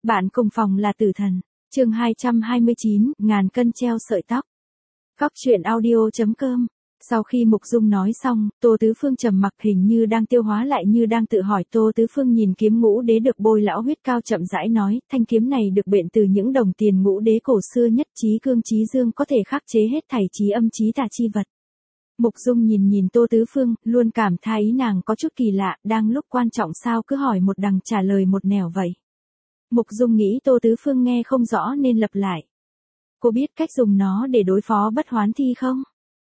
Bạn cùng phòng là tử thần. Chương 229, ngàn cân treo sợi tóc. Góc truyện audio.com. Sau khi Mục Dung nói xong, Tô Tứ Phương trầm mặc, hình như đang tiêu hóa lại như đang tự hỏi. Tô Tứ Phương nhìn kiếm ngũ đế được bôi lão huyết cao chậm rãi nói, thanh kiếm này được bện từ những đồng tiền ngũ đế cổ xưa nhất, chí cương chí dương, có thể khắc chế hết thảy chí âm chí tà chi vật. Mục Dung nhìn Tô Tứ Phương, luôn cảm thấy nàng có chút kỳ lạ, đang lúc quan trọng sao cứ hỏi một đằng trả lời một nẻo vậy. Mục Dung nghĩ Tô Tứ Phương nghe không rõ nên lặp lại. Cô biết cách dùng nó để đối phó bất hoán thi không?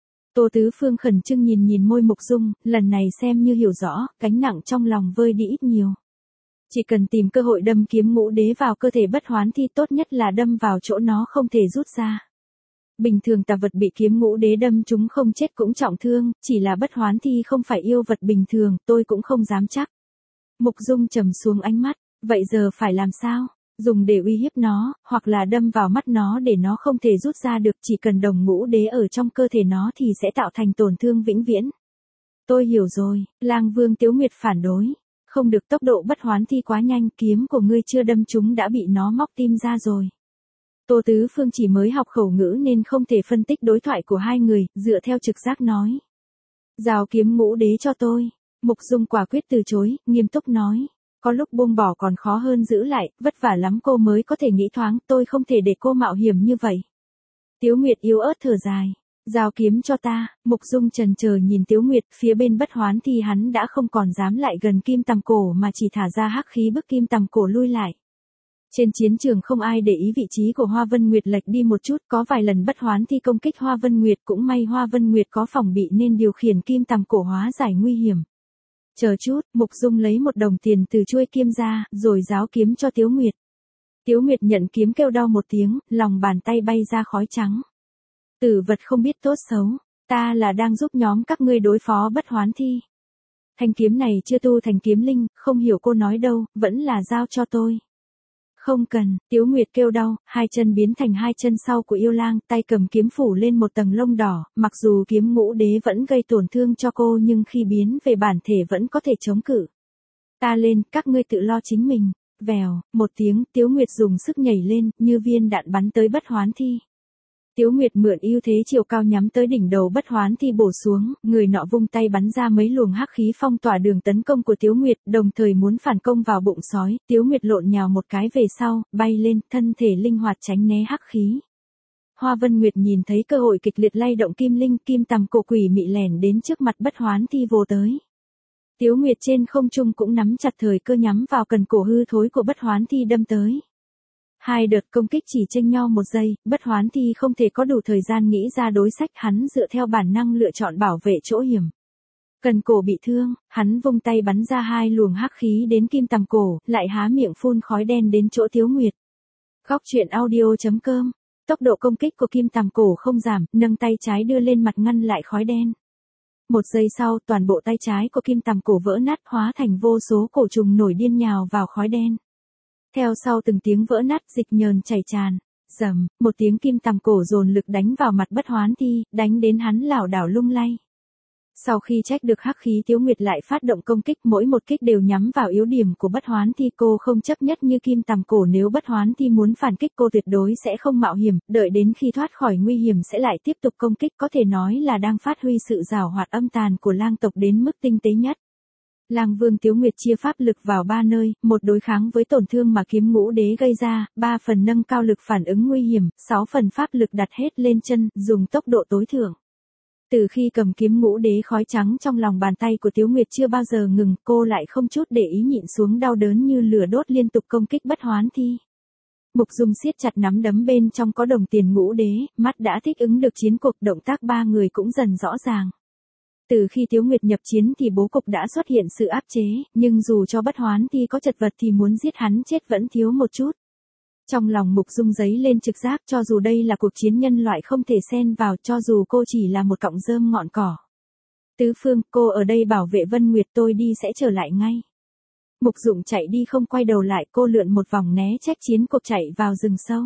Tô Tứ Phương khẩn trương nhìn môi Mục Dung, lần này xem như hiểu rõ, gánh nặng trong lòng vơi đi ít nhiều. Chỉ cần tìm cơ hội đâm kiếm ngũ đế vào cơ thể bất hoán thi, tốt nhất là đâm vào chỗ nó không thể rút ra. Bình thường tà vật bị kiếm ngũ đế đâm chúng không chết cũng trọng thương, chỉ là bất hoán thi không phải yêu vật bình thường, tôi cũng không dám chắc. Mục Dung trầm xuống ánh mắt, vậy giờ phải làm sao? Dùng để uy hiếp nó, hoặc là đâm vào mắt nó để nó không thể rút ra được, chỉ cần đồng ngũ đế ở trong cơ thể nó thì sẽ tạo thành tổn thương vĩnh viễn. Tôi hiểu rồi, Lang Vương Tiếu Nguyệt phản đối. Không được, tốc độ bất hoán thi quá nhanh, kiếm của ngươi chưa đâm chúng đã bị nó móc tim ra rồi. Tô Tứ Phương chỉ mới học khẩu ngữ nên không thể phân tích đối thoại của hai người, dựa theo trực giác nói. Giao kiếm ngũ đế cho tôi. Mục Dung quả quyết từ chối, nghiêm túc nói. Có lúc buông bỏ còn khó hơn giữ lại, vất vả lắm cô mới có thể nghĩ thoáng, tôi không thể để cô mạo hiểm như vậy. Tiếu Nguyệt yếu ớt thở dài. Giao kiếm cho ta. Mục Dung chần chờ nhìn Tiếu Nguyệt, phía bên bất hoán thì hắn đã không còn dám lại gần kim tằm cổ mà chỉ thả ra hắc khí bức kim tằm cổ lui lại. Trên chiến trường không ai để ý vị trí của Hoa Vân Nguyệt lệch đi một chút, có vài lần bất hoán thi công kích Hoa Vân Nguyệt, cũng may Hoa Vân Nguyệt có phòng bị nên điều khiển kim tằm cổ hóa giải nguy hiểm. Chờ chút, Mục Dung lấy một đồng tiền từ chuôi kiếm ra, rồi giáo kiếm cho Tiếu Nguyệt. Tiếu Nguyệt nhận kiếm kêu đau một tiếng, lòng bàn tay bay ra khói trắng. Tử vật không biết tốt xấu, ta là đang giúp nhóm các ngươi đối phó bất hoán thi. Thanh kiếm này chưa tu thành kiếm linh, không hiểu cô nói đâu, vẫn là giao cho tôi. Không cần, Tiếu Nguyệt kêu đau, hai chân biến thành hai chân sau của yêu lang, tay cầm kiếm phủ lên một tầng lông đỏ, mặc dù kiếm ngũ đế vẫn gây tổn thương cho cô nhưng khi biến về bản thể vẫn có thể chống cự. Ta lên, các ngươi tự lo chính mình. Vèo, một tiếng, Tiếu Nguyệt dùng sức nhảy lên, như viên đạn bắn tới bất hoán thi. Tiếu Nguyệt mượn ưu thế chiều cao nhắm tới đỉnh đầu bất hoán thi bổ xuống, người nọ vung tay bắn ra mấy luồng hắc khí phong tỏa đường tấn công của Tiếu Nguyệt, đồng thời muốn phản công vào bụng sói. Tiếu Nguyệt lộn nhào một cái về sau, bay lên, thân thể linh hoạt tránh né hắc khí. Hoa Vân Nguyệt nhìn thấy cơ hội kịch liệt lay động kim linh, kim tằm cổ quỷ mị lẻn đến trước mặt bất hoán thi vồ tới. Tiếu Nguyệt trên không trung cũng nắm chặt thời cơ nhắm vào cần cổ hư thối của bất hoán thi đâm tới. Hai đợt công kích chỉ chênh nhau một giây, bất hoán thi không thể có đủ thời gian nghĩ ra đối sách, hắn dựa theo bản năng lựa chọn bảo vệ chỗ hiểm. Cần cổ bị thương, hắn vung tay bắn ra hai luồng hắc khí đến kim tằm cổ, lại há miệng phun khói đen đến chỗ Tiếu Nguyệt. Góc truyện audio.com. Tốc độ công kích của kim tằm cổ không giảm, nâng tay trái đưa lên mặt ngăn lại khói đen. Một giây sau, toàn bộ tay trái của kim tằm cổ vỡ nát, hóa thành vô số cổ trùng nổi điên nhào vào khói đen. Theo sau từng tiếng vỡ nát, dịch nhờn chảy tràn. Rầm, một tiếng, kim tằm cổ dồn lực đánh vào mặt bất hoán thi, đánh đến hắn lảo đảo lung lay. Sau khi trách được hắc khí, Tiếu Nguyệt lại phát động công kích, mỗi một kích đều nhắm vào yếu điểm của bất hoán thi. Cô không chấp nhất như kim tằm cổ, nếu bất hoán thi muốn phản kích cô tuyệt đối sẽ không mạo hiểm, đợi đến khi thoát khỏi nguy hiểm sẽ lại tiếp tục công kích, có thể nói là đang phát huy sự giảo hoạt âm tàn của lang tộc đến mức tinh tế nhất. Lang Vương Tiếu Nguyệt chia pháp lực vào 3 nơi, một đối kháng với tổn thương mà kiếm ngũ đế gây ra, 3 phần nâng cao lực phản ứng nguy hiểm, 6 phần pháp lực đặt hết lên chân, dùng tốc độ tối thượng. Từ khi cầm kiếm ngũ đế, khói trắng trong lòng bàn tay của Tiếu Nguyệt chưa bao giờ ngừng, cô lại không chút để ý nhịn xuống đau đớn như lửa đốt liên tục công kích bất hoán thi. Mục Dung siết chặt nắm đấm, bên trong có đồng tiền ngũ đế, mắt đã thích ứng được chiến cuộc, động tác ba người cũng dần rõ ràng. Từ khi Tiếu Nguyệt nhập chiến thì bố cục đã xuất hiện sự áp chế, nhưng dù cho bất hoán thi có chật vật thì muốn giết hắn chết vẫn thiếu một chút. Trong lòng Mục Dung dấy lên trực giác, cho dù đây là cuộc chiến nhân loại không thể xen vào, cho dù cô chỉ là một cọng rơm ngọn cỏ. Tứ Phương, cô ở đây bảo vệ Vân Nguyệt, tôi đi sẽ trở lại ngay. Mục Dụng chạy đi không quay đầu lại, cô lượn một vòng né trách chiến cuộc chạy vào rừng sâu.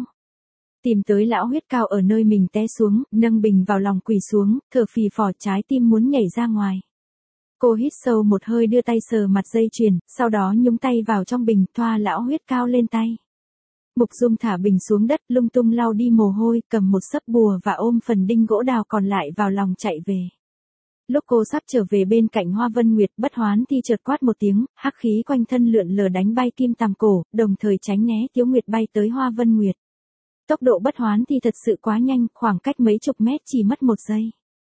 Tìm tới lão huyết cao ở nơi mình té xuống, nâng bình vào lòng quỳ xuống, thở phì phò, trái tim muốn nhảy ra ngoài. Cô hít sâu một hơi, đưa tay sờ mặt dây chuyền, sau đó nhúng tay vào trong bình, thoa lão huyết cao lên tay. Mục Dung thả bình xuống đất, lung tung lau đi mồ hôi, cầm một xấp bùa và ôm phần đinh gỗ đào còn lại vào lòng chạy về. Lúc cô sắp trở về bên cạnh Hoa Vân Nguyệt, Bất Hoán Thi chợt quát một tiếng, hắc khí quanh thân lượn lờ đánh bay Kim Tằm Cổ, đồng thời tránh né Tiếu Nguyệt bay tới Hoa Vân Nguyệt. Tốc độ Bất Hoán Thi thật sự quá nhanh, khoảng cách mấy chục mét chỉ mất 1 giây.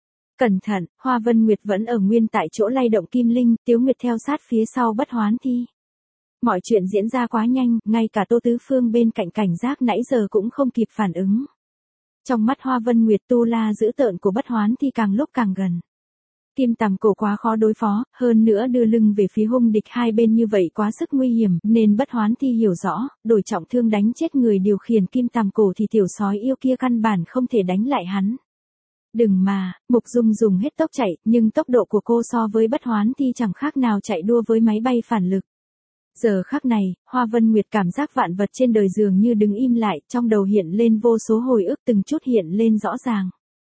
Cẩn thận, Hoa Vân Nguyệt vẫn ở nguyên tại chỗ lay động kim linh, Tiếu Nguyệt theo sát phía sau Bất Hoán Thi. Mọi chuyện diễn ra quá nhanh, ngay cả Tô Tứ Phương bên cạnh cảnh giác nãy giờ cũng không kịp phản ứng. Trong mắt Hoa Vân Nguyệt, tu la dữ tợn của Bất Hoán Thi càng lúc càng gần. Kim Tằm Cổ quá khó đối phó, hơn nữa đưa lưng về phía hung địch hai bên như vậy quá sức nguy hiểm, nên Bất Hoán Thi hiểu rõ, đổi trọng thương đánh chết người điều khiển Kim Tằm Cổ thì tiểu sói yêu kia căn bản không thể đánh lại hắn. Đừng mà, Mục Dung dùng hết tốc chạy, nhưng tốc độ của cô so với Bất Hoán Thi chẳng khác nào chạy đua với máy bay phản lực. Giờ khắc này, Hoa Vân Nguyệt cảm giác vạn vật trên đời dường như đứng im lại, trong đầu hiện lên vô số hồi ức từng chút hiện lên rõ ràng.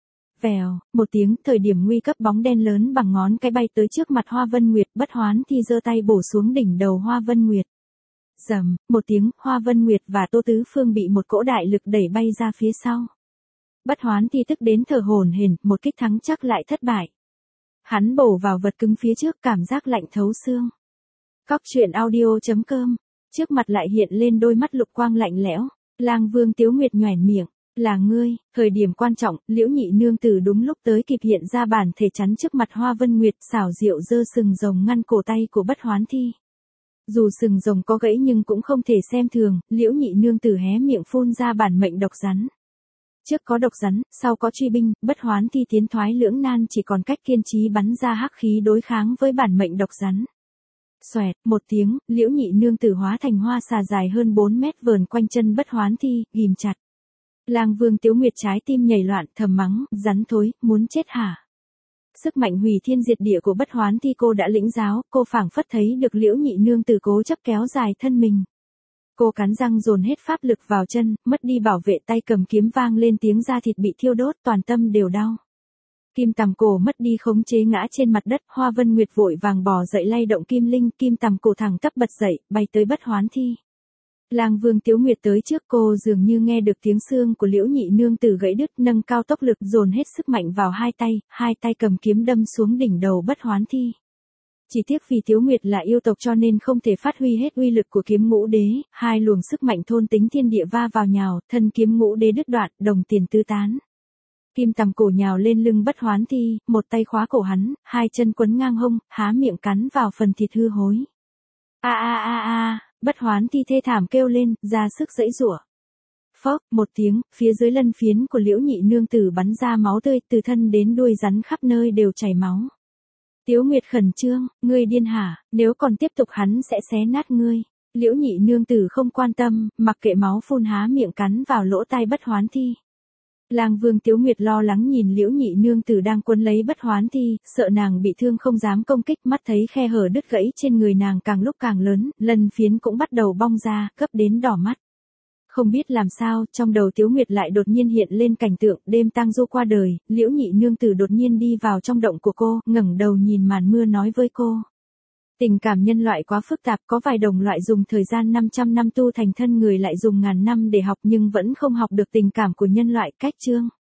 Vèo, một tiếng, thời điểm nguy cấp bóng đen lớn bằng ngón cái bay tới trước mặt Hoa Vân Nguyệt, Bất Hoán Thi giơ tay bổ xuống đỉnh đầu Hoa Vân Nguyệt. Rầm, một tiếng, Hoa Vân Nguyệt và Tô Tứ Phương bị một cỗ đại lực đẩy bay ra phía sau. Bất Hoán Thi tức đến thở hổn hển, một kích thắng chắc lại thất bại. Hắn bổ vào vật cứng phía trước, cảm giác lạnh thấu xương. Cóc truyện audio.com, trước mặt lại hiện lên đôi mắt lục quang lạnh lẽo. Lang Vương Tiếu Nguyệt nhoẻn miệng, là ngươi. Thời điểm quan trọng, Liễu Nhị nương tử đúng lúc tới kịp hiện ra bản thể chắn trước mặt Hoa Vân Nguyệt, xảo diệu giơ sừng rồng ngăn cổ tay của Bất Hoán Thi. Dù sừng rồng có gãy nhưng cũng không thể xem thường, Liễu Nhị nương tử hé miệng phun ra bản mệnh độc rắn. Trước có độc rắn, sau có truy binh, Bất Hoán Thi tiến thoái lưỡng nan, chỉ còn cách kiên trí bắn ra hắc khí đối kháng với bản mệnh độc rắn. Xoẹt, một tiếng, Liễu Nhị nương tử hóa thành hoa xà dài hơn 4 mét vờn quanh chân Bất Hoán Thi, ghim chặt. Lang Vương Tiếu Nguyệt trái tim nhảy loạn, thầm mắng, rắn thối, muốn chết hả? Sức mạnh hủy thiên diệt địa của Bất Hoán Thi cô đã lĩnh giáo, cô phảng phất thấy được Liễu Nhị nương tử cố chấp kéo dài thân mình. Cô cắn răng dồn hết pháp lực vào chân, mất đi bảo vệ, tay cầm kiếm vang lên tiếng da thịt bị thiêu đốt, toàn tâm đều đau. Kim Tằm Cổ mất đi khống chế ngã trên mặt đất, Hoa Vân Nguyệt vội vàng bò dậy lay động kim linh, Kim Tằm Cổ thẳng tắp bật dậy, bay tới Bất Hoán Thi. Lang Vương Tiếu Nguyệt tới trước cô dường như nghe được tiếng xương của Liễu Nhị nương tử gãy đứt, nâng cao tốc lực dồn hết sức mạnh vào hai tay cầm kiếm đâm xuống đỉnh đầu Bất Hoán Thi. Chỉ tiếc vì Tiếu Nguyệt là yêu tộc cho nên không thể phát huy hết uy lực của kiếm Ngũ Đế, hai luồng sức mạnh thôn tính thiên địa va vào nhào, thân kiếm Ngũ Đế đứt đoạn, đồng tiền tứ tán. Kim Tằm Cổ nhào lên lưng Bất Hoán Thi, một tay khóa cổ hắn, hai chân quấn ngang hông, há miệng cắn vào phần thịt hư hối. Bất Hoán Thi thê thảm kêu lên, ra sức giãy giụa. Phốc, một tiếng, phía dưới lân phiến của Liễu Nhị nương tử bắn ra máu tươi, từ thân đến đuôi rắn khắp nơi đều chảy máu. Tiếu Nguyệt khẩn trương, ngươi điên hả, nếu còn tiếp tục hắn sẽ xé nát ngươi. Liễu Nhị nương tử không quan tâm, mặc kệ máu phun há miệng cắn vào lỗ tai Bất Hoán Thi. Lang Vương Tiếu Nguyệt lo lắng nhìn Liễu Nhị nương tử đang quấn lấy Bất Hoán Thi, sợ nàng bị thương không dám công kích, mắt thấy khe hở đứt gãy trên người nàng càng lúc càng lớn, lân phiến cũng bắt đầu bong ra, gấp đến đỏ mắt. Không biết làm sao, trong đầu Tiếu Nguyệt lại đột nhiên hiện lên cảnh tượng, đêm tang du qua đời, Liễu Nhị nương tử đột nhiên đi vào trong động của cô, ngẩng đầu nhìn màn mưa nói với cô. Tình cảm nhân loại quá phức tạp, có vài đồng loại dùng thời gian 500 năm tu thành thân người lại dùng ngàn năm để học nhưng vẫn không học được tình cảm của nhân loại. Cách chương